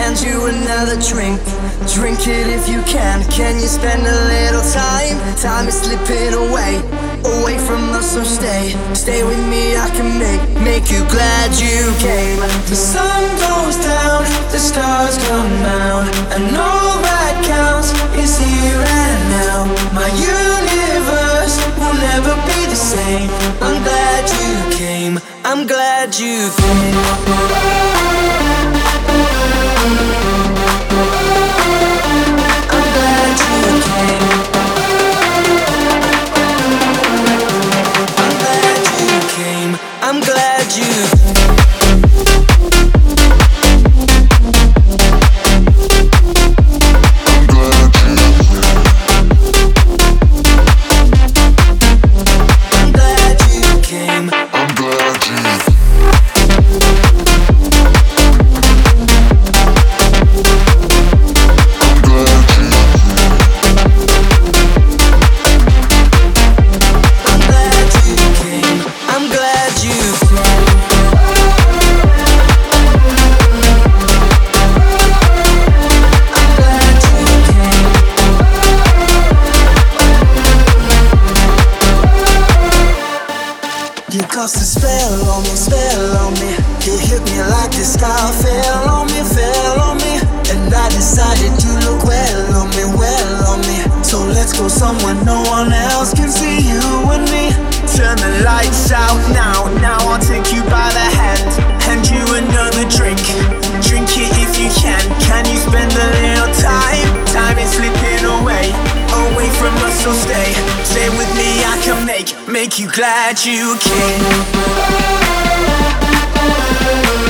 hand you another drink. Drink it if you can. Can you spend a little time? Time is slipping away from us, so stay with me. I can make you glad you came. The sun goes down, the stars come out, and all that counts is here and now. My universe will never be the same. I'm glad you came, I'm glad you came. I'm glad you came. I'm glad you cast a spell on me. You hit me like the sky fell on me. And I decided you look well on me. So let's go somewhere no one else can see you and me. Turn the lights out now I'll take you by the hand. Hand you another drink. Drink it if you can. Can you spend a little time? Time is slipping away from us, so stay with me. I can make you glad you came.